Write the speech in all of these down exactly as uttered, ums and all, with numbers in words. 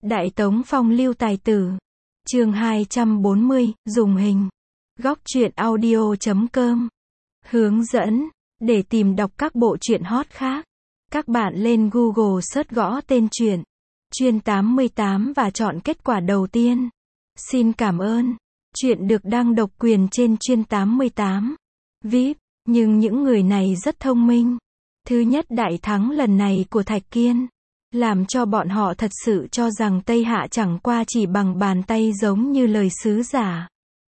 Đại Tống Phong lưu tài tử. Chương hai trăm bốn mươi, dùng hình. Góc truyện audio chấm com. Hướng dẫn. Để tìm đọc các bộ truyện hot khác, các bạn lên Google search gõ tên truyện Chuyên tám mươi tám và chọn kết quả đầu tiên. Xin cảm ơn. Truyện được đăng độc quyền trên Chuyên tám mươi tám vê i pê, nhưng những người này rất thông minh. Thứ nhất, đại thắng lần này của Thạch Kiên làm cho bọn họ thật sự cho rằng Tây Hạ chẳng qua chỉ bằng bàn tay, giống như lời sứ giả.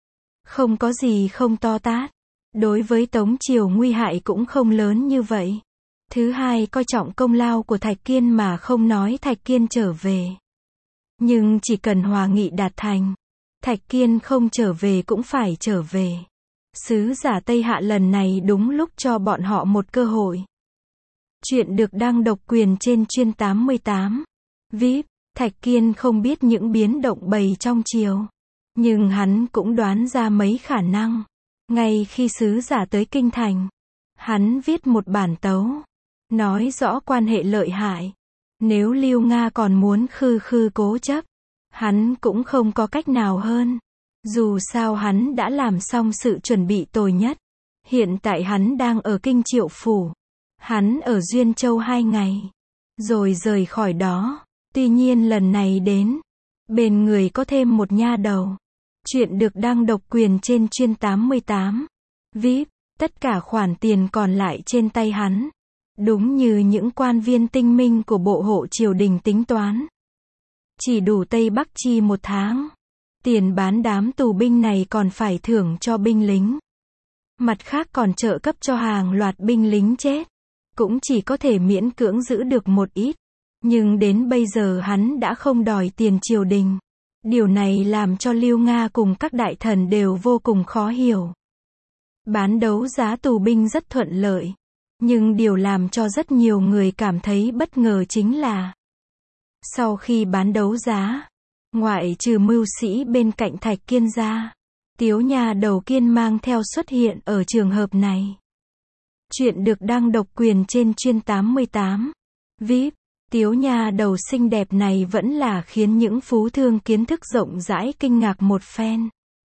Không có gì không to tát. Đối với Tống Triều nguy hại cũng không lớn như vậy. Thứ hai, coi trọng công lao của Thạch Kiên mà không nói Thạch Kiên trở về. Nhưng chỉ cần hòa nghị đạt thành, Thạch Kiên không trở về cũng phải trở về. Sứ giả Tây Hạ lần này đúng lúc cho bọn họ một cơ hội. Chuyện được đăng độc quyền trên Chuyên tám mươi tám vê i pê. Thạch Kiên không biết những biến động bày trong triều, nhưng hắn cũng đoán ra mấy khả năng. Ngay khi sứ giả tới kinh thành, hắn viết một bản tấu, nói rõ quan hệ lợi hại. Nếu Lưu Nga còn muốn khư khư cố chấp, hắn cũng không có cách nào hơn. Dù sao hắn đã làm xong sự chuẩn bị tồi nhất. Hiện tại hắn đang ở Kinh Triệu Phủ. Hắn ở Duyên Châu hai ngày, rồi rời khỏi đó. Tuy nhiên lần này đến, bên người có thêm một nha đầu. Chuyện được đăng độc quyền trên Chuyên tám mươi tám vê i pê. Tất cả khoản tiền còn lại trên tay hắn, đúng như những quan viên tinh minh của bộ hộ triều đình tính toán, chỉ đủ Tây Bắc chi một tháng. Tiền bán đám tù binh này còn phải thưởng cho binh lính. Mặt khác còn trợ cấp cho hàng loạt binh lính chết. Cũng chỉ có thể miễn cưỡng giữ được một ít. Nhưng đến bây giờ hắn đã không đòi tiền triều đình. Điều này làm cho Lưu Nga cùng các đại thần đều vô cùng khó hiểu. Bán đấu giá tù binh rất thuận lợi. Nhưng điều làm cho rất nhiều người cảm thấy bất ngờ chính là, sau khi bán đấu giá, ngoại trừ mưu sĩ bên cạnh Thạch Kiên ra, Tiếu nhà đầu Kiên mang theo xuất hiện ở trường hợp này. Chuyện được đăng độc quyền trên Chuyên tám mươi tám vê i pê. Tiếu nhà đầu xinh đẹp này vẫn là khiến những phú thương kiến thức rộng rãi kinh ngạc một phen.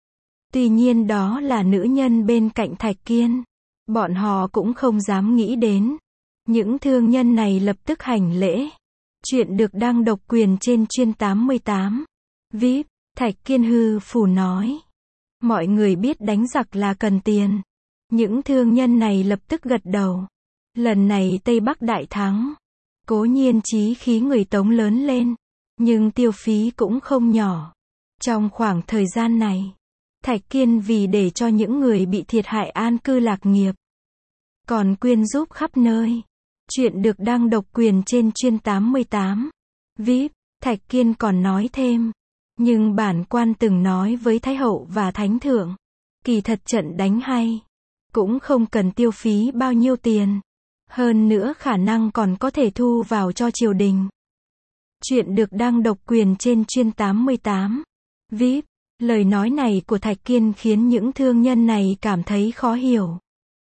Tuy nhiên đó là nữ nhân bên cạnh Thạch Kiên. Bọn họ cũng không dám nghĩ đến. Những thương nhân này lập tức hành lễ. Chuyện được đăng độc quyền trên Chuyên tám mươi tám vê i pê. Thạch Kiên hư phủ nói, mọi người biết đánh giặc là cần tiền. Những thương nhân này lập tức gật đầu. Lần này Tây Bắc đại thắng, cố nhiên chí khí người Tống lớn lên, nhưng tiêu phí cũng không nhỏ. Trong khoảng thời gian này, Thạch Kiên vì để cho những người bị thiệt hại an cư lạc nghiệp, còn quyên giúp khắp nơi. Chuyện được đăng độc quyền trên Chuyên tám mươi tám vê i pê. Thạch Kiên còn nói thêm, nhưng bản quan từng nói với Thái Hậu và Thánh Thượng, kỳ thật trận đánh hay, cũng không cần tiêu phí bao nhiêu tiền. Hơn nữa khả năng còn có thể thu vào cho triều đình. Chuyện được đăng độc quyền trên Chuyên tám mươi tám vê i pê. Lời nói này của Thạch Kiên khiến những thương nhân này cảm thấy khó hiểu.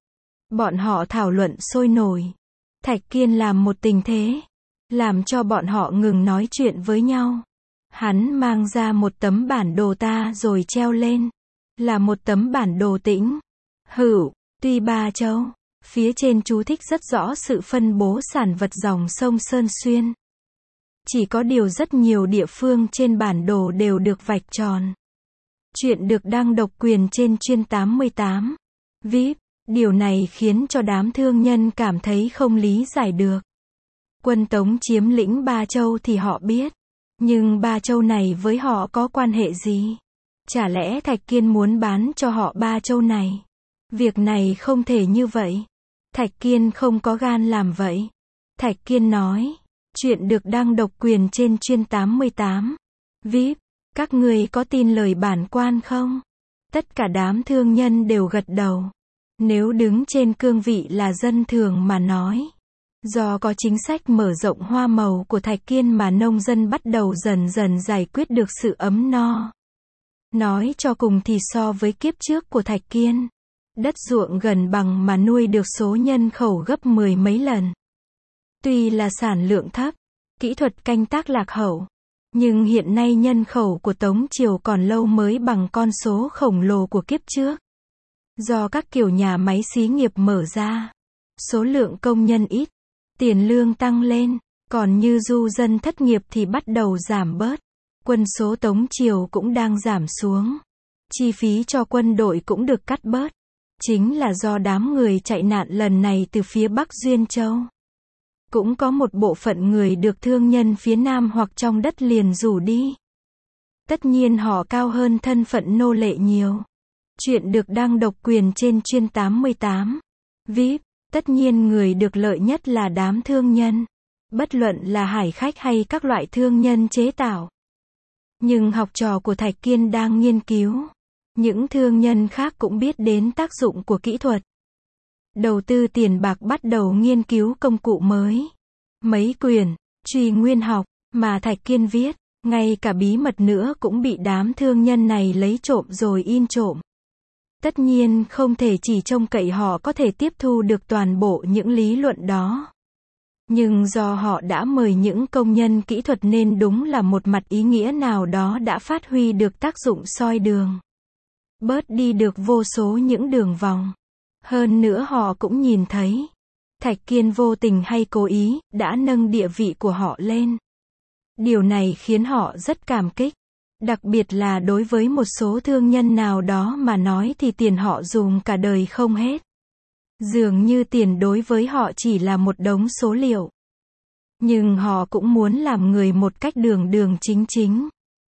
Bọn họ thảo luận sôi nổi. Thạch Kiên làm một tình thế, làm cho bọn họ ngừng nói chuyện với nhau. Hắn mang ra một tấm bản đồ ta rồi treo lên. Là một tấm bản đồ Tĩnh Hữu, Tuy Ba Châu. Phía trên chú thích rất rõ sự phân bố sản vật dòng sông Sơn Xuyên. Chỉ có điều rất nhiều địa phương trên bản đồ đều được vạch tròn. Chuyện được đăng độc quyền trên Chuyên tám mươi tám vê i pê. Điều này khiến cho đám thương nhân cảm thấy không lý giải được. Quân Tống chiếm lĩnh Ba Châu thì họ biết. Nhưng Ba Châu này với họ có quan hệ gì? Chả lẽ Thạch Kiên muốn bán cho họ Ba Châu này? Việc này không thể như vậy. Thạch Kiên không có gan làm vậy. Thạch Kiên nói, chuyện được đăng độc quyền trên Chuyên tám mươi tám vê i pê. Các người có tin lời bản quan không? Tất cả đám thương nhân đều gật đầu. Nếu đứng trên cương vị là dân thường mà nói, do có chính sách mở rộng hoa màu của Thạch Kiên mà nông dân bắt đầu dần dần giải quyết được sự ấm no. Nói cho cùng thì so với kiếp trước của Thạch Kiên, đất ruộng gần bằng mà nuôi được số nhân khẩu gấp mười mấy lần. Tuy là sản lượng thấp, kỹ thuật canh tác lạc hậu, Nhưng hiện nay nhân khẩu của Tống Triều còn lâu mới bằng con số khổng lồ của kiếp trước. Do các kiểu nhà máy xí nghiệp mở ra, số lượng công nhân ít, tiền lương tăng lên, còn như du dân thất nghiệp thì bắt đầu giảm bớt. Quân số Tống Triều cũng đang giảm xuống. Chi phí cho quân đội cũng được cắt bớt. Chính là do đám người chạy nạn lần này từ phía Bắc Duyên Châu. Cũng có một bộ phận người được thương nhân phía Nam hoặc trong đất liền rủ đi. Tất nhiên họ cao hơn thân phận nô lệ nhiều. Chuyện được đăng độc quyền trên chuyên tám mươi tám. vê i pê, tất nhiên người được lợi nhất là đám thương nhân. Bất luận là hải khách hay các loại thương nhân chế tạo. Nhưng học trò của Thạch Kiên đang nghiên cứu. Những thương nhân khác cũng biết đến tác dụng của kỹ thuật. Đầu tư tiền bạc bắt đầu nghiên cứu công cụ mới. Mấy quyển, Truy Nguyên học, mà Thạch Kiên viết, ngay cả bí mật nữa cũng bị đám thương nhân này lấy trộm rồi in trộm. Tất nhiên không thể chỉ trông cậy họ có thể tiếp thu được toàn bộ những lý luận đó. Nhưng do họ đã mời những công nhân kỹ thuật nên đúng là một mặt ý nghĩa nào đó đã phát huy được tác dụng soi đường. Bớt đi được vô số những đường vòng. Hơn nữa họ cũng nhìn thấy, Thạch Kiên vô tình hay cố ý, đã nâng địa vị của họ lên. Điều này khiến họ rất cảm kích. Đặc biệt là đối với một số thương nhân nào đó mà nói thì tiền họ dùng cả đời không hết. Dường như tiền đối với họ chỉ là một đống số liệu. Nhưng họ cũng muốn làm người một cách đường đường chính chính.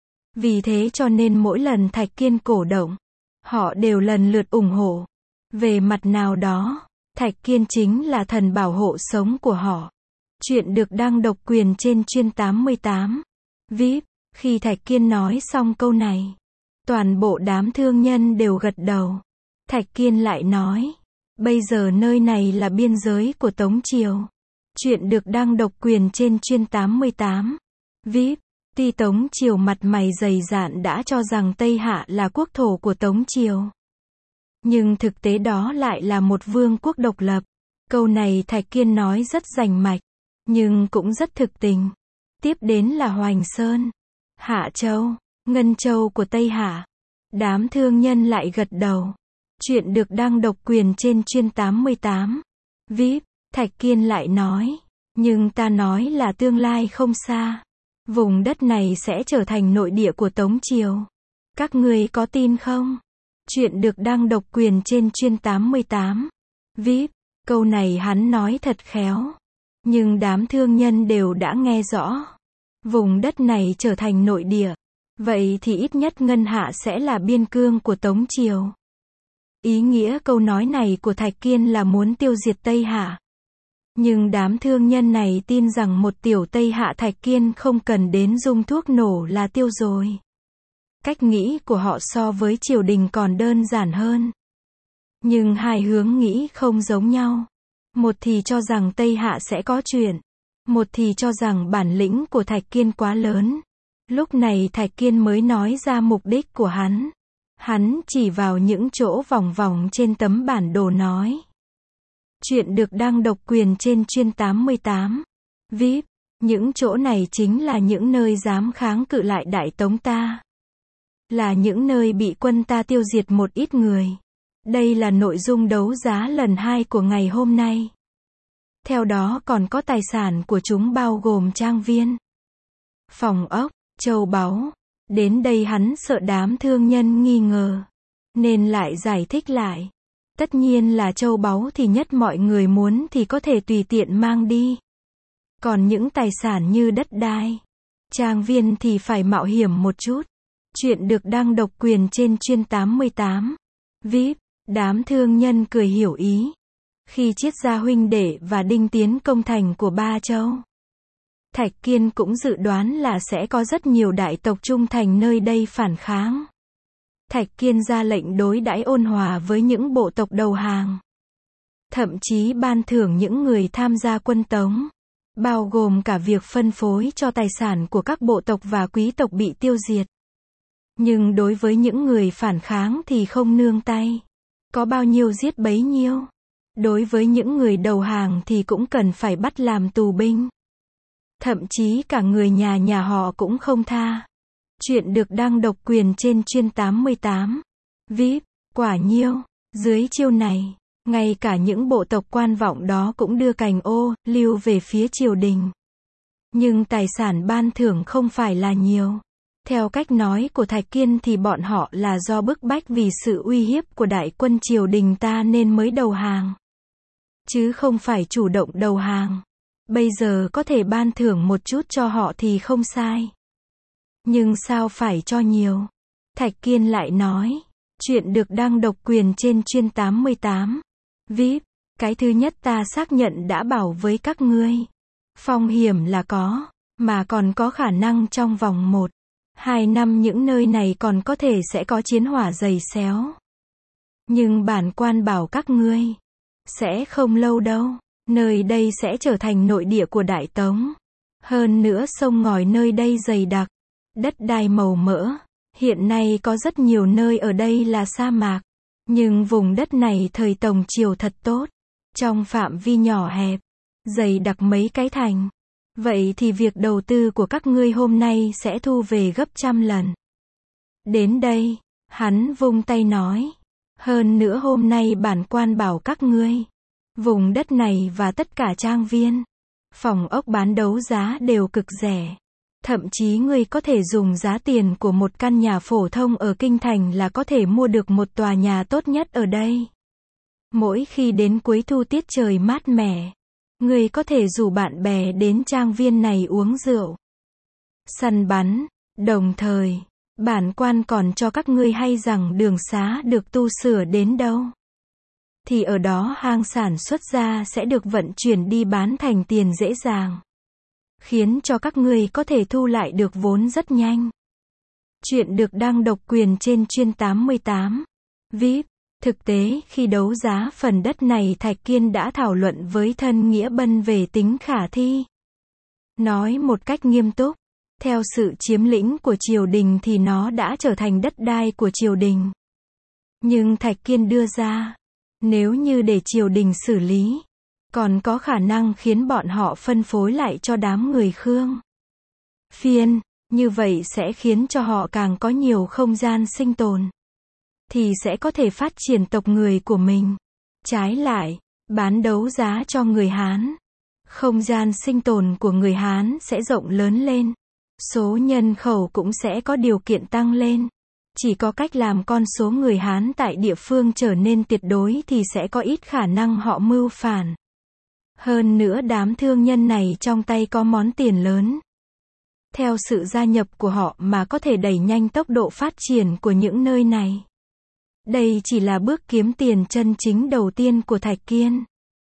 Vì thế cho nên mỗi lần Thạch Kiên cổ động, họ đều lần lượt ủng hộ. Về mặt nào đó, Thạch Kiên chính là thần bảo hộ sống của họ. Chuyện được đăng độc quyền trên chuyên tám mươi tám. vê i pê, khi Thạch Kiên nói xong câu này, toàn bộ đám thương nhân đều gật đầu. Thạch Kiên lại nói, bây giờ nơi này là biên giới của Tống Triều. Chuyện được đăng độc quyền trên chuyên tám mươi tám. vê i pê, tuy Tống Triều mặt mày dày dạn đã cho rằng Tây Hạ là quốc thổ của Tống Triều. Nhưng thực tế đó lại là một vương quốc độc lập. Câu này Thạch Kiên nói rất rành mạch, nhưng cũng rất thực tình. Tiếp đến là Hoành Sơn, Hạ Châu, Ngân Châu của Tây Hạ. Đám thương nhân lại gật đầu. Chuyện được đăng độc quyền trên chuyên tám mươi tám. vê i pê, Thạch Kiên lại nói, nhưng ta nói là tương lai không xa. Vùng đất này sẽ trở thành nội địa của Tống Triều. Các ngươi có tin không? Chuyện được đăng độc quyền trên chuyên tám mươi tám. vê i pê, câu này hắn nói thật khéo. Nhưng đám thương nhân đều đã nghe rõ. Vùng đất này trở thành nội địa. Vậy thì ít nhất Ngân Hạ sẽ là biên cương của Tống Triều. Ý nghĩa câu nói này của Thạch Kiên là muốn tiêu diệt Tây Hạ. Nhưng đám thương nhân này tin rằng một tiểu Tây Hạ Thạch Kiên không cần đến dung thuốc nổ là tiêu rồi. Cách nghĩ của họ so với triều đình còn đơn giản hơn. Nhưng hai hướng nghĩ không giống nhau. Một thì cho rằng Tây Hạ sẽ có chuyện. Một thì cho rằng bản lĩnh của Thạch Kiên quá lớn. Lúc này Thạch Kiên mới nói ra mục đích của hắn. Hắn chỉ vào những chỗ vòng vòng trên tấm bản đồ nói. Chuyện được đăng độc quyền trên chuyên tám mươi tám. vê i pê, những chỗ này chính là những nơi dám kháng cự lại Đại Tống ta. Là những nơi bị quân ta tiêu diệt một ít người. Đây là nội dung đấu giá lần hai của ngày hôm nay. Theo đó còn có tài sản của chúng bao gồm trang viên, phòng ốc, châu báu. Đến đây hắn sợ đám thương nhân nghi ngờ, nên lại giải thích lại. Tất nhiên là châu báu thì nhất mọi người muốn thì có thể tùy tiện mang đi. Còn những tài sản như đất đai, trang viên thì phải mạo hiểm một chút. Chuyện được đăng độc quyền trên chuyên tám mươi tám. vê i pê, đám thương nhân cười hiểu ý. Khi Triết Gia huynh đệ và Đinh Tiến công thành của Ba Châu, Thạch Kiên cũng dự đoán là sẽ có rất nhiều đại tộc trung thành nơi đây phản kháng. Thạch Kiên ra lệnh đối đãi ôn hòa với những bộ tộc đầu hàng. Thậm chí ban thưởng những người tham gia quân Tống, bao gồm cả việc phân phối cho tài sản của các bộ tộc và quý tộc bị tiêu diệt. Nhưng đối với những người phản kháng thì không nương tay. Có bao nhiêu giết bấy nhiêu. Đối với những người đầu hàng thì cũng cần phải bắt làm tù binh. Thậm chí cả người nhà nhà họ cũng không tha. Chuyện được đăng độc quyền trên chuyên tám mươi tám. vê i pê, quả nhiêu, dưới chiêu này, ngay cả những bộ tộc quan vọng đó cũng đưa cành ô, liu về phía triều đình. Nhưng tài sản ban thưởng không phải là nhiều. Theo cách nói của Thạch Kiên thì bọn họ là do bức bách vì sự uy hiếp của đại quân triều đình ta nên mới đầu hàng. Chứ không phải chủ động đầu hàng. Bây giờ có thể ban thưởng một chút cho họ thì không sai. Nhưng sao phải cho nhiều? Thạch Kiên lại nói. Chuyện được đăng độc quyền trên chuyên tám mươi tám. vê i pê, cái thứ nhất ta xác nhận đã bảo với các ngươi. Phong hiểm là có, mà còn có khả năng trong vòng một, hai năm những nơi này còn có thể sẽ có chiến hỏa giày xéo. Nhưng bản quan bảo các ngươi, sẽ không lâu đâu, nơi đây sẽ trở thành nội địa của Đại Tống. Hơn nữa sông ngòi nơi đây dày đặc, đất đai màu mỡ. Hiện nay có rất nhiều nơi ở đây là sa mạc. Nhưng vùng đất này thời Tống triều thật tốt. Trong phạm vi nhỏ hẹp, dày đặc mấy cái thành. Vậy thì việc đầu tư của các ngươi hôm nay sẽ thu về gấp trăm lần. Đến đây, hắn vung tay nói. Hơn nữa hôm nay bản quan bảo các ngươi. Vùng đất này và tất cả trang viên, phòng ốc bán đấu giá đều cực rẻ. Thậm chí ngươi có thể dùng giá tiền của một căn nhà phổ thông ở kinh thành là có thể mua được một tòa nhà tốt nhất ở đây. Mỗi khi đến cuối thu tiết trời mát mẻ, ngươi có thể rủ bạn bè đến trang viên này uống rượu, săn bắn, đồng thời, bản quan còn cho các ngươi hay rằng đường xá được tu sửa đến đâu, thì ở đó hang sản xuất ra sẽ được vận chuyển đi bán thành tiền dễ dàng. Khiến cho các ngươi có thể thu lại được vốn rất nhanh. Chuyện được đăng độc quyền trên chuyên tám mươi tám. vê i pê, thực tế khi đấu giá phần đất này Thạch Kiên đã thảo luận với thân Nghĩa Bân về tính khả thi. Nói một cách nghiêm túc, theo sự chiếm lĩnh của triều đình thì nó đã trở thành đất đai của triều đình. Nhưng Thạch Kiên đưa ra, nếu như để triều đình xử lý, còn có khả năng khiến bọn họ phân phối lại cho đám người Khương Phiên, như vậy sẽ khiến cho họ càng có nhiều không gian sinh tồn. Thì sẽ có thể phát triển tộc người của mình. Trái lại, bán đấu giá cho người Hán. Không gian sinh tồn của người Hán sẽ rộng lớn lên. Số nhân khẩu cũng sẽ có điều kiện tăng lên. Chỉ có cách làm con số người Hán tại địa phương trở nên tuyệt đối thì sẽ có ít khả năng họ mưu phản. Hơn nữa đám thương nhân này trong tay có món tiền lớn. Theo sự gia nhập của họ mà có thể đẩy nhanh tốc độ phát triển của những nơi này. Đây chỉ là bước kiếm tiền chân chính đầu tiên của Thạch Kiên.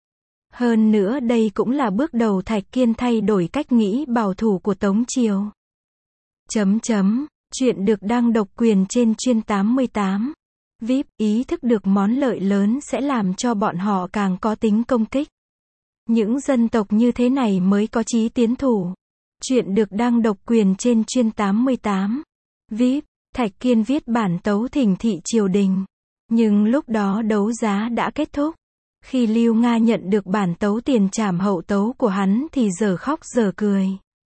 Hơn nữa đây cũng là bước đầu Thạch Kiên thay đổi cách nghĩ bảo thủ của Tống Triều. Chấm chấm, chuyện được đăng độc quyền trên chuyên tám mươi tám. vê i pê, ý thức được món lợi lớn sẽ làm cho bọn họ càng có tính công kích. Những dân tộc như thế này mới có chí tiến thủ. Chuyện được đăng độc quyền trên chuyên tám mươi tám. vê i pê, Thạch Kiên viết bản tấu thỉnh thị triều đình. Nhưng lúc đó đấu giá đã kết thúc. Khi Lưu Nga nhận được bản tấu tiền trảm hậu tấu của hắn thì giờ khóc giờ cười.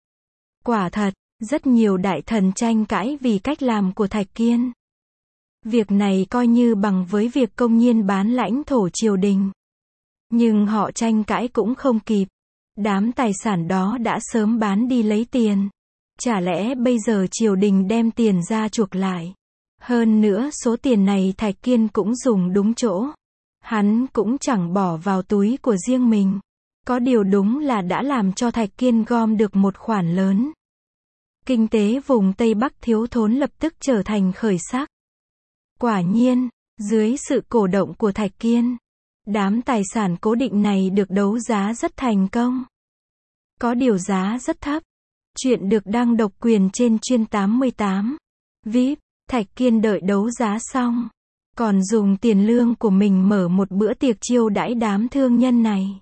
Quả thật, rất nhiều đại thần tranh cãi vì cách làm của Thạch Kiên. Việc này coi như bằng với việc công nhiên bán lãnh thổ triều đình. Nhưng họ tranh cãi cũng không kịp. Đám tài sản đó đã sớm bán đi lấy tiền. Chả lẽ bây giờ triều đình đem tiền ra chuộc lại? Hơn nữa số tiền này Thạch Kiên cũng dùng đúng chỗ. Hắn cũng chẳng bỏ vào túi của riêng mình. Có điều đúng là đã làm cho Thạch Kiên gom được một khoản lớn. Kinh tế vùng Tây Bắc thiếu thốn lập tức trở thành khởi sắc. Quả nhiên, dưới sự cổ động của Thạch Kiên, đám tài sản cố định này được đấu giá rất thành công. Có điều giá rất thấp. Chuyện được đăng độc quyền trên chuyên tám mươi tám. vê i pê, Thạch Kiên đợi đấu giá xong. Còn dùng tiền lương của mình mở một bữa tiệc chiêu đãi đám thương nhân này.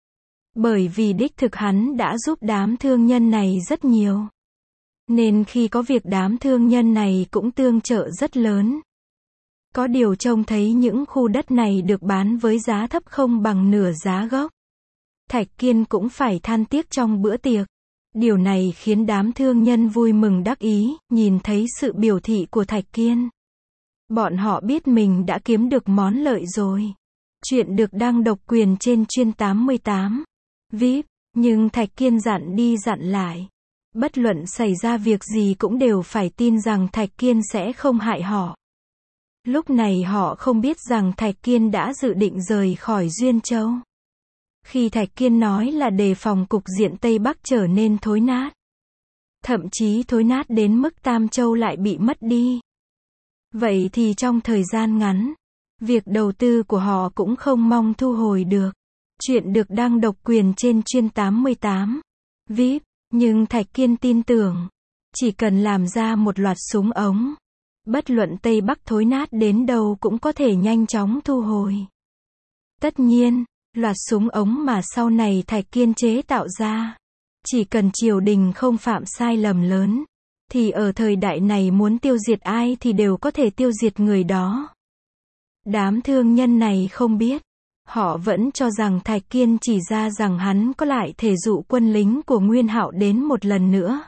Bởi vì đích thực hắn đã giúp đám thương nhân này rất nhiều. Nên khi có việc đám thương nhân này cũng tương trợ rất lớn. Có điều trông thấy những khu đất này được bán với giá thấp không bằng nửa giá gốc. Thạch Kiên cũng phải than tiếc trong bữa tiệc. Điều này khiến đám thương nhân vui mừng đắc ý, nhìn thấy sự biểu thị của Thạch Kiên. Bọn họ biết mình đã kiếm được món lợi rồi. Chuyện được đăng độc quyền trên chuyên tám mươi tám. vê i pê, nhưng Thạch Kiên dặn đi dặn lại. Bất luận xảy ra việc gì cũng đều phải tin rằng Thạch Kiên sẽ không hại họ. Lúc này họ không biết rằng Thạch Kiên đã dự định rời khỏi Duyên Châu. Khi Thạch Kiên nói là đề phòng cục diện Tây Bắc trở nên thối nát. Thậm chí thối nát đến mức Tam Châu lại bị mất đi. Vậy thì trong thời gian ngắn, việc đầu tư của họ cũng không mong thu hồi được. Chuyện được đăng độc quyền trên chuyên tám mươi tám. vê i pê, nhưng Thạch Kiên tin tưởng, chỉ cần làm ra một loạt súng ống, bất luận Tây Bắc thối nát đến đâu cũng có thể nhanh chóng thu hồi. Tất nhiên, loạt súng ống mà sau này Thạch Kiên chế tạo ra, chỉ cần triều đình không phạm sai lầm lớn, thì ở thời đại này muốn tiêu diệt ai thì đều có thể tiêu diệt người đó. Đám thương nhân này không biết, họ vẫn cho rằng Thạch Kiên chỉ ra rằng hắn có lại thể dụ quân lính của Nguyên Hạo đến một lần nữa.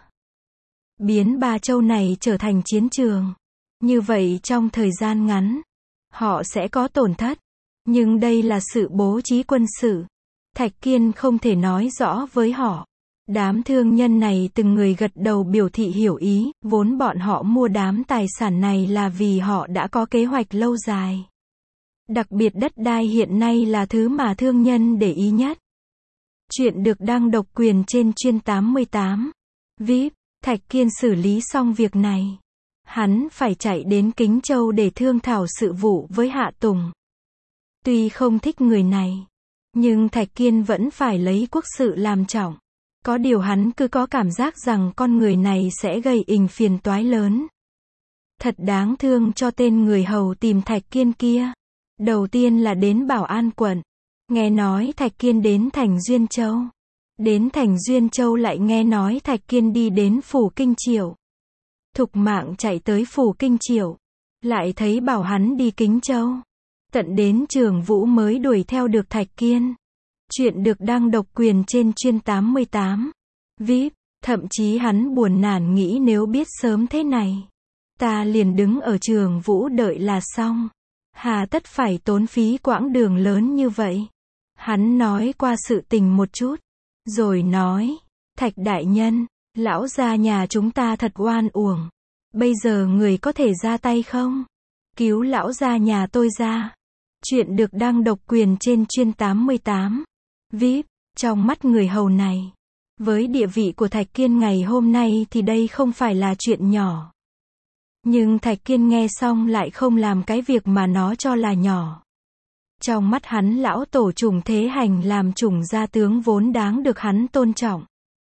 Biến Ba Châu này trở thành chiến trường. Như vậy trong thời gian ngắn, họ sẽ có tổn thất. Nhưng đây là sự bố trí quân sự. Thạch Kiên không thể nói rõ với họ. Đám thương nhân này từng người gật đầu biểu thị hiểu ý, vốn bọn họ mua đám tài sản này là vì họ đã có kế hoạch lâu dài. Đặc biệt đất đai hiện nay là thứ mà thương nhân để ý nhất. Chuyện được đăng độc quyền trên chuyên tám mươi tám. vê i pê, Thạch Kiên xử lý xong việc này. Hắn phải chạy đến Kính Châu để thương thảo sự vụ với Hạ Tùng. Tuy không thích người này, nhưng Thạch Kiên vẫn phải lấy quốc sự làm trọng. Có điều hắn cứ có cảm giác rằng con người này sẽ gây ình phiền toái lớn. Thật đáng thương cho tên người hầu tìm Thạch Kiên kia. Đầu tiên là đến Bảo An quận. Nghe nói Thạch Kiên đến thành Duyên Châu. Đến thành Duyên Châu lại nghe nói Thạch Kiên đi đến phủ Kinh Triệu. Thục mạng chạy tới phủ Kinh Triệu. Lại thấy bảo hắn đi Kính Châu. Tận đến Trường Vũ mới đuổi theo được Thạch Kiên. Chuyện được đăng độc quyền trên chuyên tám mươi tám. vê i pê, thậm chí hắn buồn nản nghĩ nếu biết sớm thế này, ta liền đứng ở Trường Vũ đợi là xong. Hà tất phải tốn phí quãng đường lớn như vậy. Hắn nói qua sự tình một chút. Rồi nói, Thạch đại nhân, lão gia nhà chúng ta thật oan uổng. Bây giờ người có thể ra tay không? Cứu lão gia nhà tôi ra. Chuyện được đăng độc quyền trên chuyên tám mươi tám. vê i pê, trong mắt người hầu này, với địa vị của Thạch Kiên ngày hôm nay thì đây không phải là chuyện nhỏ. Nhưng Thạch Kiên nghe xong lại không làm cái việc mà nó cho là nhỏ. Trong mắt hắn lão tổ Trùng Thế Hành làm Trùng gia tướng vốn đáng được hắn tôn trọng.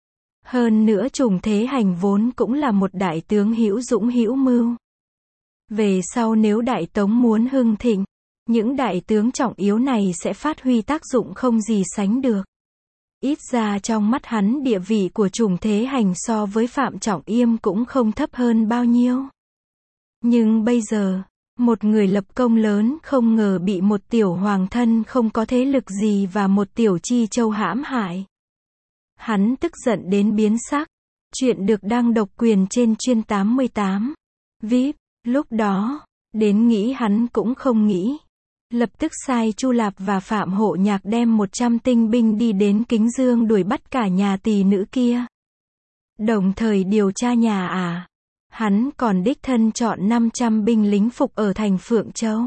Hơn nữa Trùng Thế Hành vốn cũng là một đại tướng hữu dũng hữu mưu. Về sau nếu Đại Tống muốn hưng thịnh, những đại tướng trọng yếu này sẽ phát huy tác dụng không gì sánh được. Ít ra trong mắt hắn địa vị của Trùng Thế Hành so với Phạm Trọng Yêm cũng không thấp hơn bao nhiêu. Nhưng bây giờ, một người lập công lớn không ngờ bị một tiểu hoàng thân không có thế lực gì và một tiểu chi châu hãm hại. Hắn tức giận đến biến sắc. Chuyện được đăng độc quyền trên chuyên tám mươi tám. vê i pê, lúc đó, đến nghĩ hắn cũng không nghĩ. Lập tức sai Chu Lạp và Phạm Hộ Nhạc đem một trăm tinh binh đi đến Kính Dương đuổi bắt cả nhà tỳ nữ kia. Đồng thời điều tra nhà à. Hắn còn đích thân chọn năm trăm binh lính phục ở thành Phượng Châu.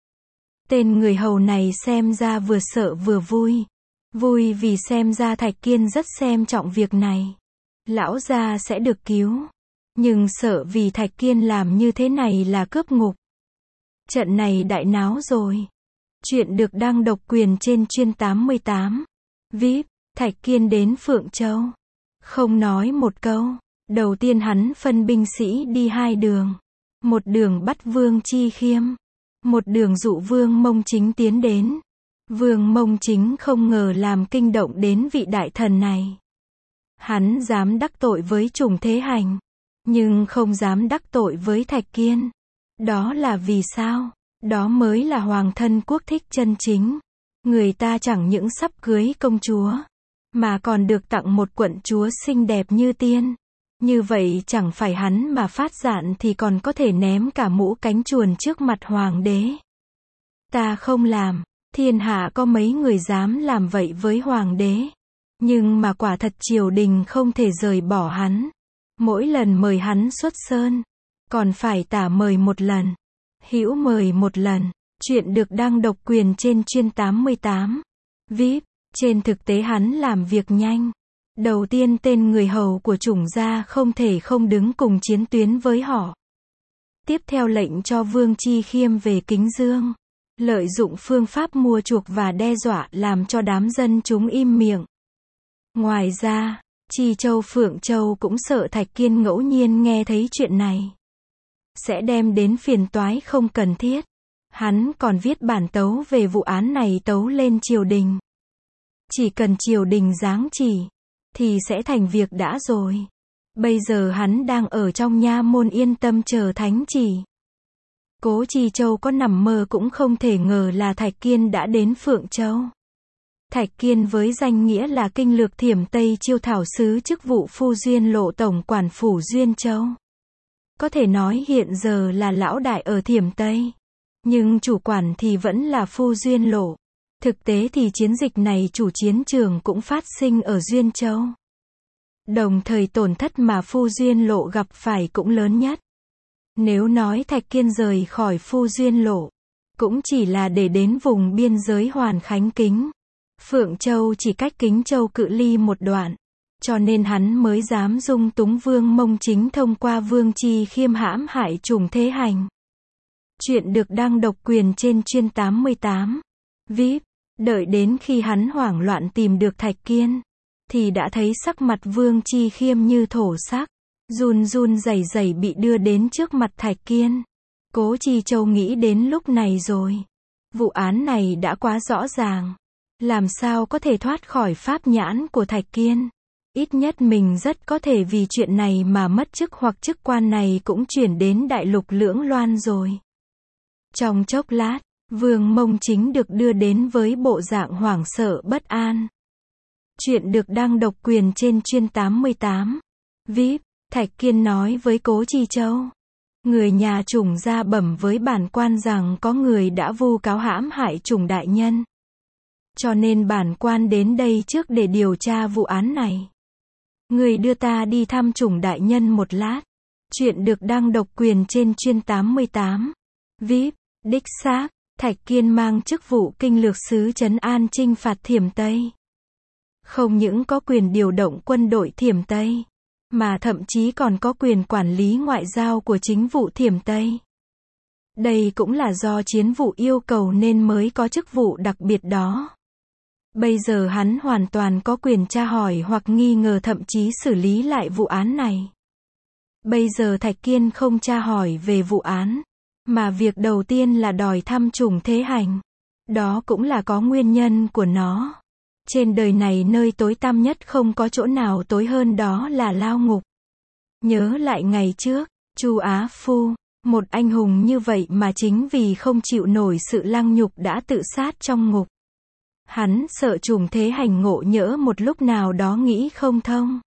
Tên người hầu này xem ra vừa sợ vừa vui. Vui vì xem ra Thạch Kiên rất xem trọng việc này. Lão gia sẽ được cứu. Nhưng sợ vì Thạch Kiên làm như thế này là cướp ngục. Trận này đại náo rồi. Chuyện được đăng độc quyền trên chuyên tám mươi tám. vê i pê, Thạch Kiên đến Phượng Châu. Không nói một câu. Đầu tiên hắn phân binh sĩ đi hai đường. Một đường bắt Vương Chi Khiêm. Một đường dụ Vương Mông Chính tiến đến. Vương Mông Chính không ngờ làm kinh động đến vị đại thần này. Hắn dám đắc tội với Trùng Thế Hành. Nhưng không dám đắc tội với Thạch Kiên. Đó là vì sao? Đó mới là hoàng thân quốc thích chân chính. Người ta chẳng những sắp cưới công chúa, mà còn được tặng một quận chúa xinh đẹp như tiên. Như vậy chẳng phải hắn mà phát dạn thì còn có thể ném cả mũ cánh chuồn trước mặt hoàng đế. Ta không làm, thiên hạ có mấy người dám làm vậy với hoàng đế. Nhưng mà quả thật triều đình không thể rời bỏ hắn. Mỗi lần mời hắn xuất sơn, còn phải tả mời một lần, hữu mời một lần. Chuyện được đăng độc quyền trên chuyên tám mươi tám. vê i pê, trên thực tế hắn làm việc nhanh. Đầu tiên tên người hầu của chủng gia không thể không đứng cùng chiến tuyến với họ. Tiếp theo lệnh cho Vương Chi Khiêm về Kính Dương. Lợi dụng phương pháp mua chuộc và đe dọa làm cho đám dân chúng im miệng. Ngoài ra, Chi Châu Phượng Châu cũng sợ Thạch Kiên ngẫu nhiên nghe thấy chuyện này sẽ đem đến phiền toái không cần thiết. Hắn còn viết bản tấu về vụ án này tấu lên triều đình. Chỉ cần triều đình giáng chỉ, thì sẽ thành việc đã rồi. Bây giờ hắn đang ở trong nha môn yên tâm chờ thánh chỉ. Cố Chi Châu có nằm mơ cũng không thể ngờ là Thạch Kiên đã đến Phượng Châu. Thạch Kiên với danh nghĩa là kinh lược Thiểm Tây Chiêu Thảo Sứ, chức vụ Phu Duyên Lộ Tổng quản phủ Duyên Châu. Có thể nói hiện giờ là lão đại ở Thiểm Tây. Nhưng chủ quản thì vẫn là Phu Duyên Lộ. Thực tế thì chiến dịch này chủ chiến trường cũng phát sinh ở Duyên Châu. Đồng thời tổn thất mà Phu Duyên Lộ gặp phải cũng lớn nhất. Nếu nói Thạch Kiên rời khỏi Phu Duyên Lộ, cũng chỉ là để đến vùng biên giới Hoàn Khánh Kính. Phượng Châu chỉ cách Kính Châu cự ly một đoạn, cho nên hắn mới dám dung túng Vương Mông Chính thông qua Vương Chi Khiêm hãm hại Trùng Thế Hành. Chuyện được đăng độc quyền trên chuyên tám mươi tám. vê i pê, đợi đến khi hắn hoảng loạn tìm được Thạch Kiên, thì đã thấy sắc mặt Vương Chi Khiêm như thổ sắc, run run rẩy rẩy bị đưa đến trước mặt Thạch Kiên. Cố Chi Châu nghĩ đến lúc này rồi. Vụ án này đã quá rõ ràng. Làm sao có thể thoát khỏi pháp nhãn của Thạch Kiên. Ít nhất mình rất có thể vì chuyện này mà mất chức hoặc chức quan này cũng chuyển đến đại lục Lưỡng Loan rồi. Trong chốc lát, Vương Mông Chính được đưa đến với bộ dạng hoảng sợ bất an. Chuyện được đăng độc quyền trên chuyên tám mươi tám. vê i pê, Thạch Kiên nói với Cố Chi Châu. Người nhà Trùng gia bẩm với bản quan rằng có người đã vu cáo hãm hại Trùng đại nhân. Cho nên bản quan đến đây trước để điều tra vụ án này. Người đưa ta đi thăm Trùng đại nhân một lát. Chuyện được đăng độc quyền trên chuyên tám mươi tám. vê i pê, đích xác, Thạch Kiên mang chức vụ kinh lược sứ trấn an chinh phạt Thiểm Tây. Không những có quyền điều động quân đội Thiểm Tây, mà thậm chí còn có quyền quản lý ngoại giao của chính vụ Thiểm Tây. Đây cũng là do chiến vụ yêu cầu nên mới có chức vụ đặc biệt đó. Bây giờ hắn hoàn toàn có quyền tra hỏi hoặc nghi ngờ, thậm chí xử lý lại vụ án này. Bây giờ Thạch Kiên không tra hỏi về vụ án, mà việc đầu tiên là đòi thăm Trùng Thế Hành. Đó cũng là có nguyên nhân của nó. Trên đời này nơi tối tăm nhất không có chỗ nào tối hơn, đó là lao ngục. Nhớ lại ngày trước, Chu Á Phu, một anh hùng như vậy mà chính vì không chịu nổi sự lăng nhục đã tự sát trong ngục. Hắn sợ Trùng Thế Hành ngộ nhỡ một lúc nào đó nghĩ không thông.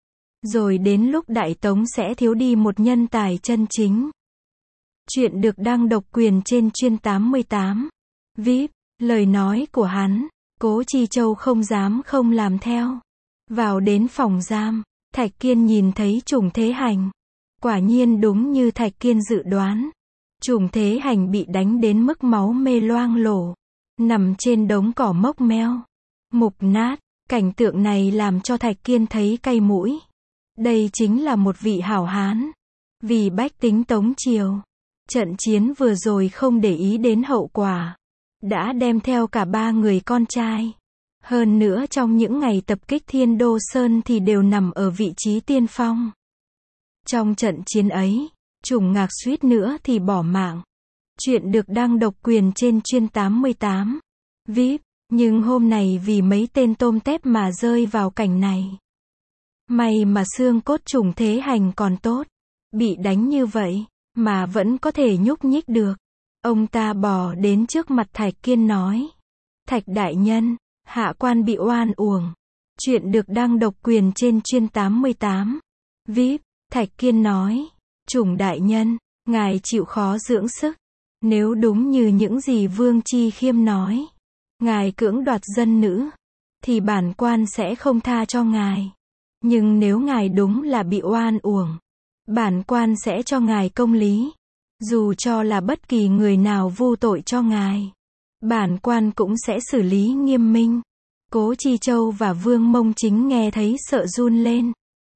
Rồi đến lúc Đại Tống sẽ thiếu đi một nhân tài chân chính. Chuyện được đăng độc quyền trên chuyên tám mươi tám. vê i pê, lời nói của hắn, Cố Chi Châu không dám không làm theo. Vào đến phòng giam, Thạch Kiên nhìn thấy Trùng Thế Hành. Quả nhiên đúng như Thạch Kiên dự đoán. Trùng Thế Hành bị đánh đến mức máu mê loang lổ, nằm trên đống cỏ mốc meo, mục nát. Cảnh tượng này làm cho Thạch Kiên thấy cay mũi. Đây chính là một vị hảo hán. Vì bách tính Tống Triều, trận chiến vừa rồi không để ý đến hậu quả, đã đem theo cả ba người con trai. Hơn nữa trong những ngày tập kích Thiên Đô Sơn thì đều nằm ở vị trí tiên phong. Trong trận chiến ấy, Trùng Ngạc suýt nữa thì bỏ mạng. Chuyện được đăng độc quyền trên chuyên tám mươi tám. vê i pê, nhưng hôm này vì mấy tên tôm tép mà rơi vào cảnh này. May mà xương cốt Trùng Thế Hành còn tốt. Bị đánh như vậy, mà vẫn có thể nhúc nhích được. Ông ta bò đến trước mặt Thạch Kiên nói. Thạch đại nhân, hạ quan bị oan uổng. Chuyện được đăng độc quyền trên chuyên tám mươi tám. vê i pê, Thạch Kiên nói. Chủng đại nhân, ngài chịu khó dưỡng sức. Nếu đúng như những gì Vương Chi Khiêm nói, ngài cưỡng đoạt dân nữ, thì bản quan sẽ không tha cho ngài. Nhưng nếu ngài đúng là bị oan uổng, bản quan sẽ cho ngài công lý. Dù cho là bất kỳ người nào vu tội cho ngài, bản quan cũng sẽ xử lý nghiêm minh. Cố Chi Châu và Vương Mông Chính nghe thấy sợ run lên.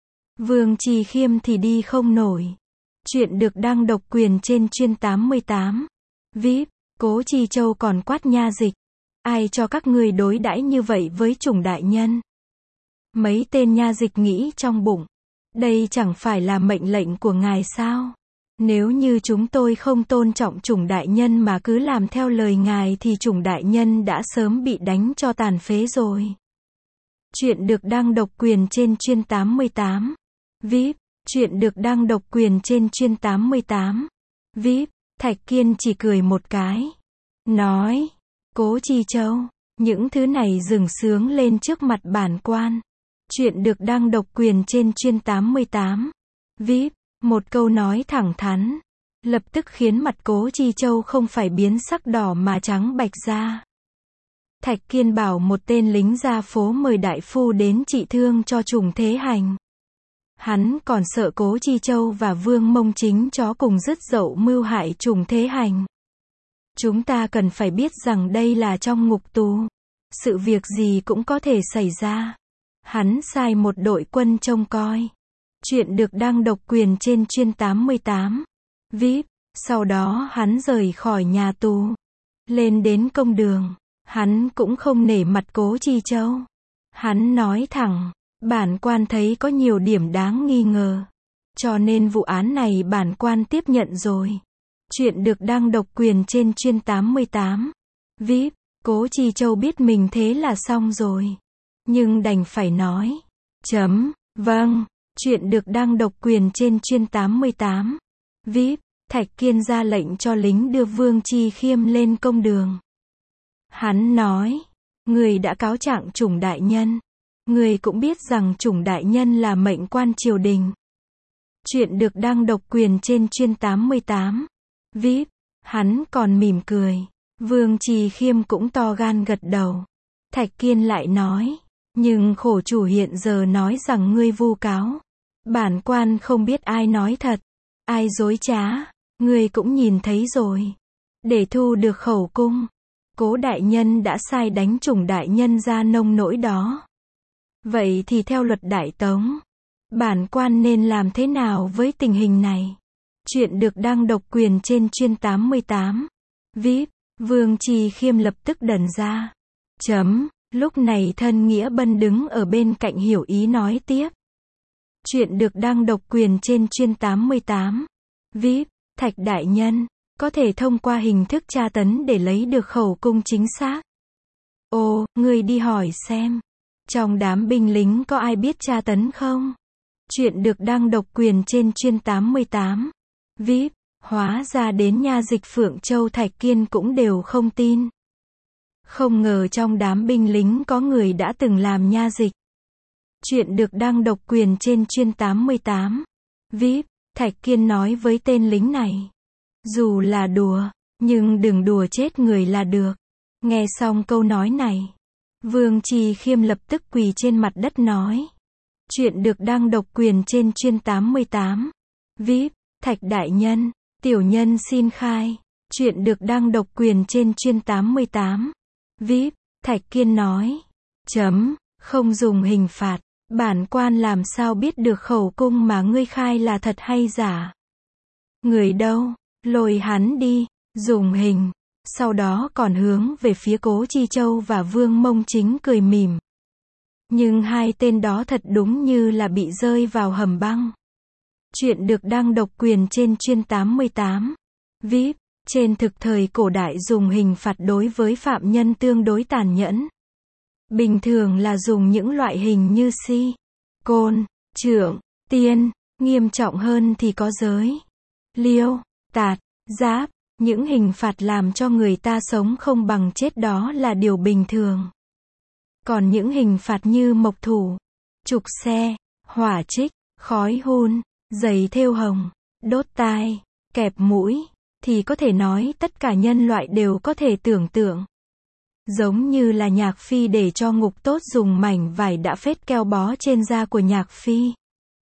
Vương Chi Khiêm thì đi không nổi. Chuyện được đăng độc quyền trên chuyên tám mươi tám. vê i pê, Cố Chi Châu còn quát nha dịch. Ai cho các ngươi đối đãi như vậy với chủng đại nhân? Mấy tên nha dịch nghĩ trong bụng. Đây chẳng phải là mệnh lệnh của ngài sao? Nếu như chúng tôi không tôn trọng chủng đại nhân mà cứ làm theo lời ngài thì chủng đại nhân đã sớm bị đánh cho tàn phế rồi. Chuyện được đăng độc quyền trên chuyên tám mươi tám. vê i pê, Chuyện được đăng độc quyền trên chuyên tám mươi tám. vê i pê, Thạch Kiên chỉ cười một cái. Nói, Cố Chi Châu, những thứ này dừng sướng lên trước mặt bản quan. Chuyện được đăng độc quyền trên chuyên tám mươi tám. vê i pê, Một câu nói thẳng thắn, lập tức khiến mặt Cố Chi Châu không phải biến sắc đỏ mà trắng bạch ra. Thạch Kiên bảo một tên lính ra phố mời đại phu đến trị thương cho Trùng Thế Hành. Hắn còn sợ Cố Chi Châu và Vương Mông Chính chó cùng dứt dậu mưu hại Trùng Thế Hành. Chúng ta cần phải biết rằng đây là trong ngục tù. Sự việc gì cũng có thể xảy ra. Hắn sai một đội quân trông coi. Chuyện được đăng độc quyền trên chuyên tám mươi tám. vê i pê, Sau đó hắn rời khỏi nhà tù. Lên đến công đường. Hắn cũng không nể mặt Cố Chi Châu. Hắn nói thẳng, bản quan thấy có nhiều điểm đáng nghi ngờ. Cho nên vụ án này bản quan tiếp nhận rồi. Chuyện được đăng độc quyền trên chuyên tám mươi tám. vê i pê, Cố Chi Châu biết mình thế là xong rồi. Nhưng đành phải nói. Chấm, vâng. Chuyện được đăng độc quyền trên chuyên tám mươi tám. vê i pê, Thạch Kiên ra lệnh cho lính đưa Vương Chi Khiêm lên công đường. Hắn nói, người đã cáo trạng chủng đại nhân. Người cũng biết rằng chủng đại nhân là mệnh quan triều đình. Chuyện được đăng độc quyền trên chuyên tám mươi tám. vê i pê, Hắn còn mỉm cười. Vương Chi Khiêm cũng to gan gật đầu. Thạch Kiên lại nói, nhưng khổ chủ hiện giờ nói rằng ngươi vu cáo. Bản quan không biết ai nói thật, ai dối trá, ngươi cũng nhìn thấy rồi. Để thu được khẩu cung, Cố đại nhân đã sai đánh chủng đại nhân ra nông nỗi đó. Vậy thì theo luật Đại Tống, bản quan nên làm thế nào với tình hình này? Chuyện được đăng độc quyền trên chuyên tám mươi tám. vê i pê, Vương Chi Khiêm lập tức đần ra. Chấm, lúc này thân Nghĩa Bân đứng ở bên cạnh hiểu ý nói tiếp. Chuyện được đăng độc quyền trên chuyên tám mươi tám. vê i pê, Thạch đại nhân, có thể thông qua hình thức tra tấn để lấy được khẩu cung chính xác. Ồ, người đi hỏi xem. Trong đám binh lính có ai biết tra tấn không? Chuyện được đăng độc quyền trên chuyên tám mươi tám. vê i pê, Hóa ra đến nha dịch Phượng Châu Thạch Kiên cũng đều không tin. Không ngờ trong đám binh lính có người đã từng làm nha dịch. Chuyện được đăng độc quyền trên chuyên tám mươi tám. vê i pê, Thạch Kiên nói với tên lính này. Dù là đùa, nhưng đừng đùa chết người là được. Nghe xong câu nói này, Vương Chi Khiêm lập tức quỳ trên mặt đất nói. Chuyện được đăng độc quyền trên chuyên tám mươi tám. vê i pê, Thạch đại nhân, tiểu nhân xin khai. Chuyện được đăng độc quyền trên chuyên tám mươi tám. vê i pê, Thạch Kiên nói. Chấm, không dùng hình phạt. Bản quan làm sao biết được khẩu cung mà ngươi khai là thật hay giả? Người đâu? Lôi hắn đi, dùng hình. Sau đó còn hướng về phía Cố Chi Châu và Vương Mông Chính cười mỉm. Nhưng hai tên đó thật đúng như là bị rơi vào hầm băng. Chuyện được đăng độc quyền trên chuyên tám mươi tám. vê i pê, trên thực thời cổ đại dùng hình phạt đối với phạm nhân tương đối tàn nhẫn. Bình thường là dùng những loại hình như si, côn, trượng, tiên, nghiêm trọng hơn thì có giới, liêu, tạt, giáp. Những hình phạt làm cho người ta sống không bằng chết đó là điều bình thường. Còn những hình phạt như mộc thủ, trục xe, hỏa trích, khói hun, giày thêu hồng, đốt tai, kẹp mũi, thì có thể nói tất cả nhân loại đều có thể tưởng tượng. Giống như là Nhạc Phi để cho Ngục Tốt dùng mảnh vải đã phết keo bó trên da của Nhạc Phi.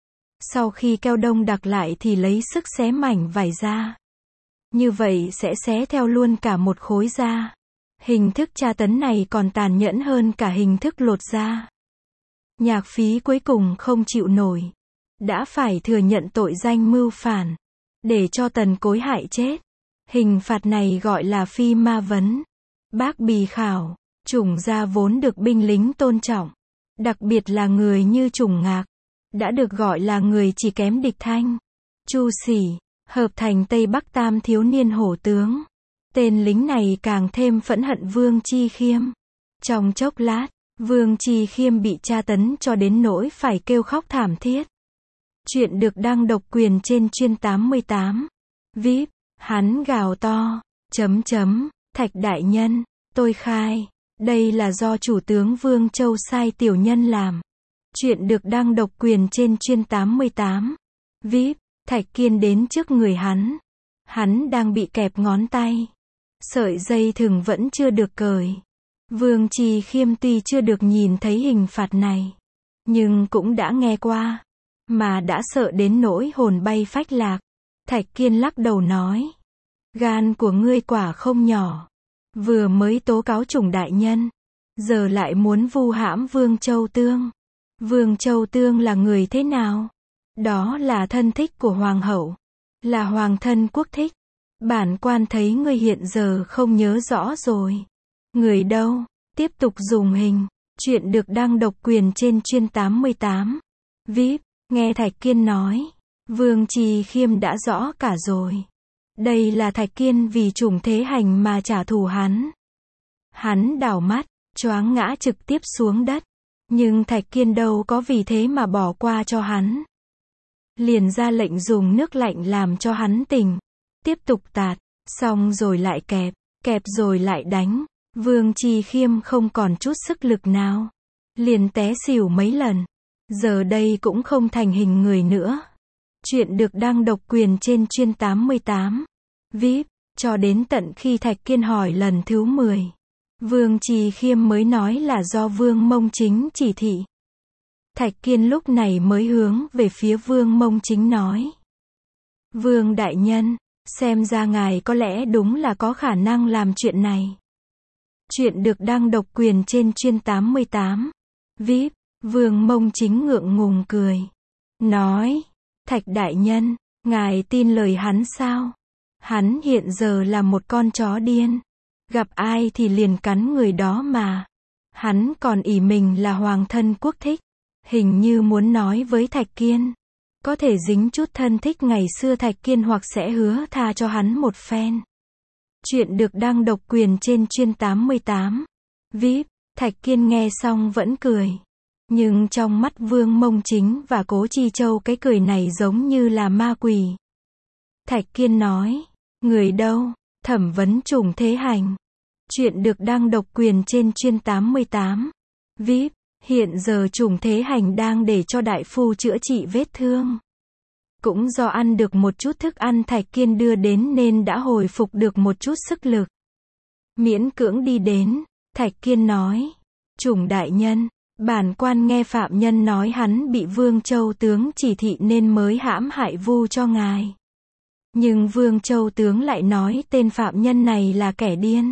Sau khi keo đông đặc lại thì lấy sức xé mảnh vải ra. Như vậy sẽ xé theo luôn cả một khối da. Hình thức tra tấn này còn tàn nhẫn hơn cả hình thức lột da. Nhạc Phi cuối cùng không chịu nổi. Đã phải thừa nhận tội danh mưu phản. Để cho Tần Cối hại chết. Hình phạt này gọi là phi ma vấn. Bác bì khảo. Chủng gia vốn được binh lính tôn trọng. Đặc biệt là người như Chủng Ngạc. Đã được gọi là người chỉ kém địch Thanh, Chu Sỉ, hợp thành Tây Bắc Tam thiếu niên hổ tướng. Tên lính này càng thêm phẫn hận Vương Chi Khiêm. Trong chốc lát, Vương Chi Khiêm bị tra tấn cho đến nỗi phải kêu khóc thảm thiết. Chuyện được đăng độc quyền trên chuyên tám mươi tám. vê i pê, hắn gào to, chấm chấm, Thạch đại nhân, tôi khai, đây là do chủ tướng Vương Châu sai tiểu nhân làm. Chuyện được đăng độc quyền trên chuyên tám mươi tám. vê i pê, Thạch Kiên đến trước người hắn. Hắn đang bị kẹp ngón tay. Sợi dây thừng vẫn chưa được cởi. Vương Chi Khiêm tuy chưa được nhìn thấy hình phạt này, nhưng cũng đã nghe qua, mà đã sợ đến nỗi hồn bay phách lạc. Thạch Kiên lắc đầu nói, gan của ngươi quả không nhỏ. Vừa mới tố cáo Chủng đại nhân, giờ lại muốn vu hãm Vương Châu Tương. Vương Châu Tương là người thế nào? Đó là thân thích của hoàng hậu, là hoàng thân quốc thích. Bản quan thấy ngươi hiện giờ không nhớ rõ rồi. Người đâu? Tiếp tục dùng hình. Chuyện được đăng độc quyền trên chuyên tám mươi tám. vê i pê, nghe Thạch Kiên nói, Vương Chi Khiêm đã rõ cả rồi. Đây là Thạch Kiên vì Chủng Thế Hành mà trả thù hắn. Hắn đảo mắt, choáng ngã trực tiếp xuống đất. Nhưng Thạch Kiên đâu có vì thế mà bỏ qua cho hắn. Liền ra lệnh dùng nước lạnh làm cho hắn tỉnh. Tiếp tục tạt, xong rồi lại kẹp, kẹp rồi lại đánh. Vương Chi Khiêm không còn chút sức lực nào. Liền té xỉu mấy lần. Giờ đây cũng không thành hình người nữa. Chuyện được đăng độc quyền trên chuyên tám mươi tám. vê i pê, cho đến tận khi Thạch Kiên hỏi lần thứ mười. Vương Chi Khiêm mới nói là do Vương Mông Chính chỉ thị. Thạch Kiên lúc này mới hướng về phía Vương Mông Chính nói. Vương đại nhân, xem ra ngài có lẽ đúng là có khả năng làm chuyện này. Chuyện được đăng độc quyền trên chuyên tám mươi tám. vê i pê, Vương Mông Chính ngượng ngùng cười. Nói, Thạch đại nhân, ngài tin lời hắn sao? Hắn hiện giờ là một con chó điên. Gặp ai thì liền cắn người đó mà. Hắn còn ỷ mình là hoàng thân quốc thích. Hình như muốn nói với Thạch Kiên. Có thể dính chút thân thích ngày xưa Thạch Kiên hoặc sẽ hứa tha cho hắn một phen. Chuyện được đăng độc quyền trên chuyên tám mươi tám. vê i pê, Thạch Kiên nghe xong vẫn cười. Nhưng trong mắt Vương Mông Chính và Cố Chi Châu cái cười này giống như là ma quỷ. Thạch Kiên nói, người đâu? Thẩm vấn Chủng Thế Hành. Chuyện được đăng độc quyền trên chuyên tám mươi tám. vê i pê, hiện giờ Chủng Thế Hành đang để cho đại phu chữa trị vết thương. Cũng do ăn được một chút thức ăn Thạch Kiên đưa đến nên đã hồi phục được một chút sức lực. Miễn cưỡng đi đến, Thạch Kiên nói, Chủng đại nhân, bản quan nghe phạm nhân nói hắn bị Vương Châu Tướng chỉ thị nên mới hãm hại vu cho ngài. Nhưng Vương Châu Tướng lại nói tên phạm nhân này là kẻ điên.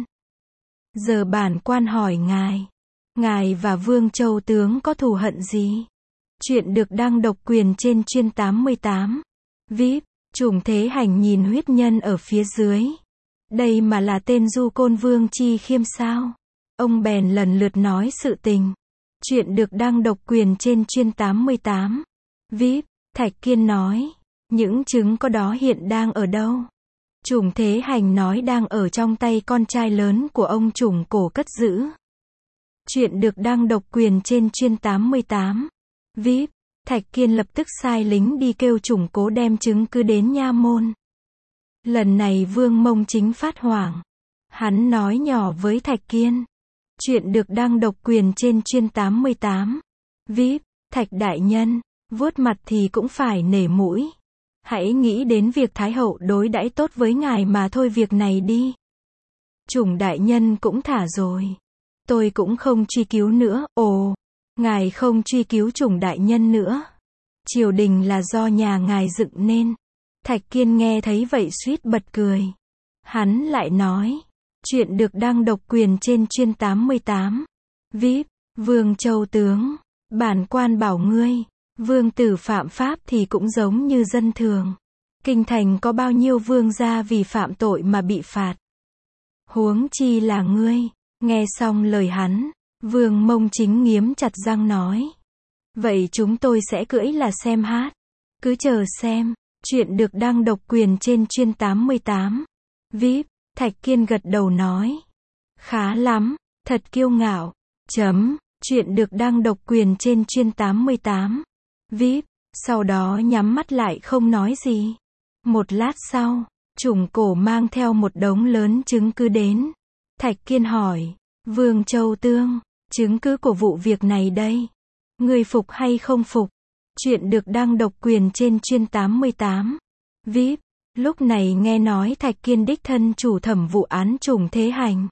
Giờ bản quan hỏi ngài, ngài và Vương Châu Tướng có thù hận gì? Chuyện được đăng độc quyền trên chuyên tám mươi tám. vê i pê, Chủng Thế Hành nhìn huyết nhân ở phía dưới. Đây mà là tên du côn Vương Chi Khiêm sao? Ông bèn lần lượt nói sự tình. Chuyện được đăng độc quyền trên chuyên tám mươi tám. vê i pê, Thạch Kiên nói, những chứng có đó hiện đang ở đâu? Chủng Thế Hành nói đang ở trong tay con trai lớn của ông Chủng Cổ cất giữ. Chuyện được đăng độc quyền trên chuyên tám mươi tám. vê i pê, Thạch Kiên lập tức sai lính đi kêu Chủng Cố đem chứng cứ đến nha môn. Lần này Vương Mông Chính phát hoảng. Hắn nói nhỏ với Thạch Kiên, Chuyện được đăng độc quyền trên chuyên tám mươi tám. vê i pê, Thạch đại nhân, vuốt mặt thì cũng phải nể mũi. Hãy nghĩ đến việc Thái hậu đối đãi tốt với ngài mà thôi việc này đi. Chủng đại nhân cũng thả rồi. Tôi cũng không truy cứu nữa. Ồ, ngài không truy cứu chủng đại nhân nữa. Triều đình là do nhà ngài dựng nên. Thạch Kiên nghe thấy vậy suýt bật cười. Hắn lại nói. Chuyện được đăng độc quyền trên chuyên tám mươi tám. vê i pê, Vương Châu tướng. Bản quan bảo ngươi. Vương tử phạm pháp thì cũng giống như dân thường. Kinh thành có bao nhiêu vương gia vì phạm tội mà bị phạt. Huống chi là ngươi. Nghe xong lời hắn, Vương Mông Chính nghiến chặt răng nói. Vậy chúng tôi sẽ cưỡi là xem hát. Cứ chờ xem. Chuyện được đăng độc quyền trên chuyên tám mươi tám. vê i pê, Thạch Kiên gật đầu nói. Khá lắm, thật kiêu ngạo. Chấm, chuyện được đăng độc quyền trên chuyên tám mươi tám. vê i pê, sau đó nhắm mắt lại không nói gì. Một lát sau, Trùng Cổ mang theo một đống lớn chứng cứ đến. Thạch Kiên hỏi, Vương Châu Tương, chứng cứ của vụ việc này đây. Người phục hay không phục? Chuyện được đăng độc quyền trên chuyên tám mươi tám. vê i pê, lúc này nghe nói Thạch Kiên đích thân chủ thẩm vụ án Trùng Thế Hành.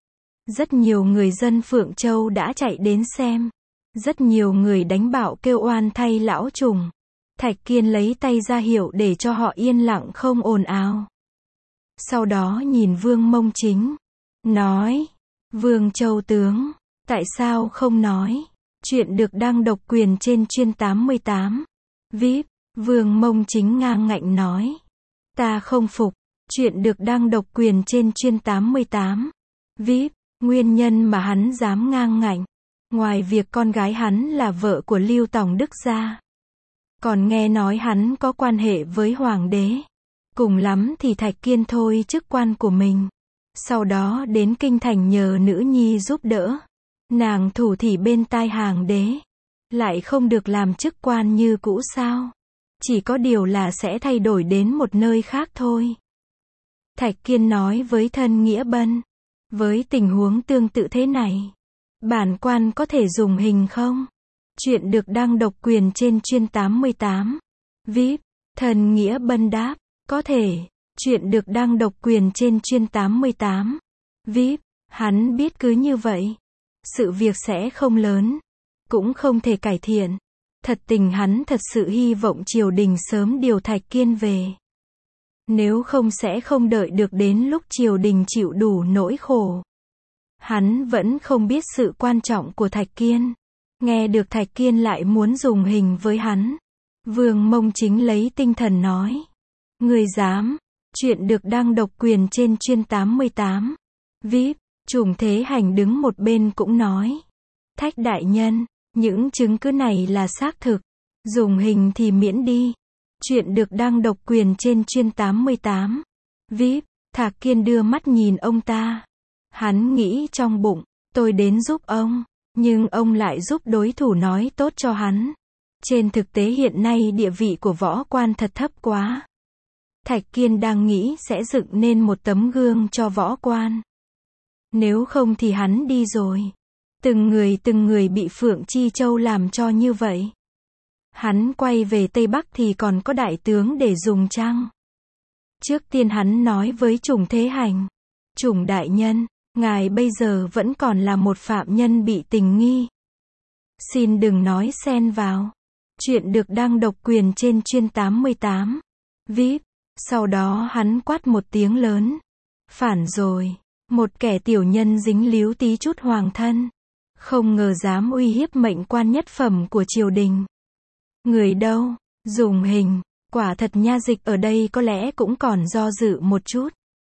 Rất nhiều người dân Phượng Châu đã chạy đến xem. Rất nhiều người đánh bạo kêu oan thay lão Trùng. Thạch Kiên lấy tay ra hiệu để cho họ yên lặng không ồn ào. Sau đó nhìn Vương Mông Chính. Nói. Vương Châu tướng. Tại sao không nói? Chuyện được đăng độc quyền trên chuyên tám mươi tám. vê i pê, Vương Mông Chính ngang ngạnh nói. Ta không phục. Chuyện được đăng độc quyền trên chuyên tám mươi tám. vê i pê, nguyên nhân mà hắn dám ngang ngạnh. Ngoài việc con gái hắn là vợ của Lưu Tòng Đức gia. Còn nghe nói hắn có quan hệ với hoàng đế. Cùng lắm thì Thạch Kiên thôi chức quan của mình. Sau đó đến kinh thành nhờ nữ nhi giúp đỡ. Nàng thủ thỉ bên tai hàng đế. Lại không được làm chức quan như cũ sao? Chỉ có điều là sẽ thay đổi đến một nơi khác thôi. Thạch Kiên nói với thân Nghĩa Bân. Với tình huống tương tự thế này, bản quan có thể dùng hình không? Chuyện được đăng độc quyền trên chuyên tám mươi tám. vê i pê, Thần Nghĩa Bân đáp, có thể. Chuyện được đăng độc quyền trên chuyên tám mươi tám. vê i pê, hắn biết cứ như vậy. Sự việc sẽ không lớn. Cũng không thể cải thiện. Thật tình hắn thật sự hy vọng triều đình sớm điều Thạch Kiên về. Nếu không sẽ không đợi được đến lúc triều đình chịu đủ nỗi khổ. Hắn vẫn không biết sự quan trọng của Thạch Kiên. Nghe được Thạch Kiên lại muốn dùng hình với hắn. Vương Mông Chính lấy tinh thần nói. Người dám. Chuyện được đăng độc quyền trên chuyên tám mươi tám. vê i pê, Trùng Thế Hành đứng một bên cũng nói. Thạch đại nhân, những chứng cứ này là xác thực. Dùng hình thì miễn đi. Chuyện được đăng độc quyền trên chuyên tám mươi tám. vê i pê, Thạch Kiên đưa mắt nhìn ông ta. Hắn nghĩ trong bụng, tôi đến giúp ông. Nhưng ông lại giúp đối thủ nói tốt cho hắn. Trên thực tế hiện nay địa vị của võ quan thật thấp quá. Thạch Kiên đang nghĩ sẽ dựng nên một tấm gương cho võ quan. Nếu không thì hắn đi rồi. Từng người từng người bị Phượng Chi Châu làm cho như vậy. Hắn quay về Tây Bắc thì còn có đại tướng để dùng chăng? Trước tiên hắn nói với Trùng Thế Hành. Trùng đại nhân, ngài bây giờ vẫn còn là một phạm nhân bị tình nghi. Xin đừng nói xen vào. Chuyện được đăng độc quyền trên chuyên tám mươi tám. vê i pê, sau đó hắn quát một tiếng lớn. Phản rồi. Một kẻ tiểu nhân dính líu tí chút hoàng thân. Không ngờ dám uy hiếp mệnh quan nhất phẩm của triều đình. Người đâu? Dùng hình. Quả thật nha dịch ở đây có lẽ cũng còn do dự một chút.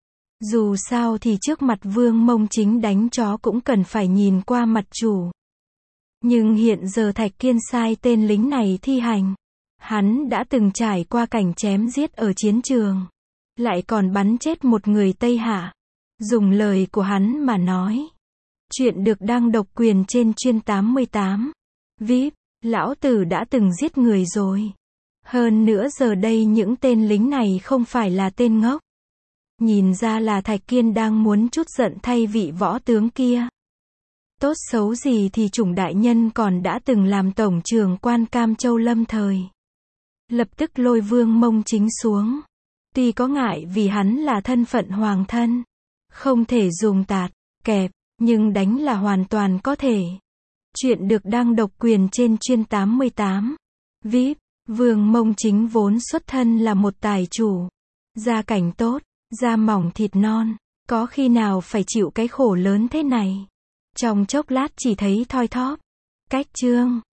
Dù sao thì trước mặt Vương Mông Chính đánh chó cũng cần phải nhìn qua mặt chủ. Nhưng hiện giờ Thạch Kiên sai tên lính này thi hành. Hắn đã từng trải qua cảnh chém giết ở chiến trường. Lại còn bắn chết một người Tây Hạ. Dùng lời của hắn mà nói. Chuyện được đăng độc quyền trên chuyên tám mươi tám. vê i pê, lão tử đã từng giết người rồi. Hơn nữa giờ đây những tên lính này không phải là tên ngốc. Nhìn ra là Thạch Kiên đang muốn trút giận thay vị võ tướng kia. Tốt xấu gì thì Trùng đại nhân còn đã từng làm tổng trưởng quan Cam Châu lâm thời. Lập tức lôi Vương Mông Chính xuống. Tuy có ngại vì hắn là thân phận hoàng thân, không thể dùng tạt, kẹp, nhưng đánh là hoàn toàn có thể. Chuyện được đăng độc quyền trên chuyên tám mươi tám. vê i pê, Vương Mông Chính vốn xuất thân là một tài chủ. Gia cảnh tốt, da mỏng thịt non, có khi nào phải chịu cái khổ lớn thế này. Trong chốc lát chỉ thấy thoi thóp. Cách chương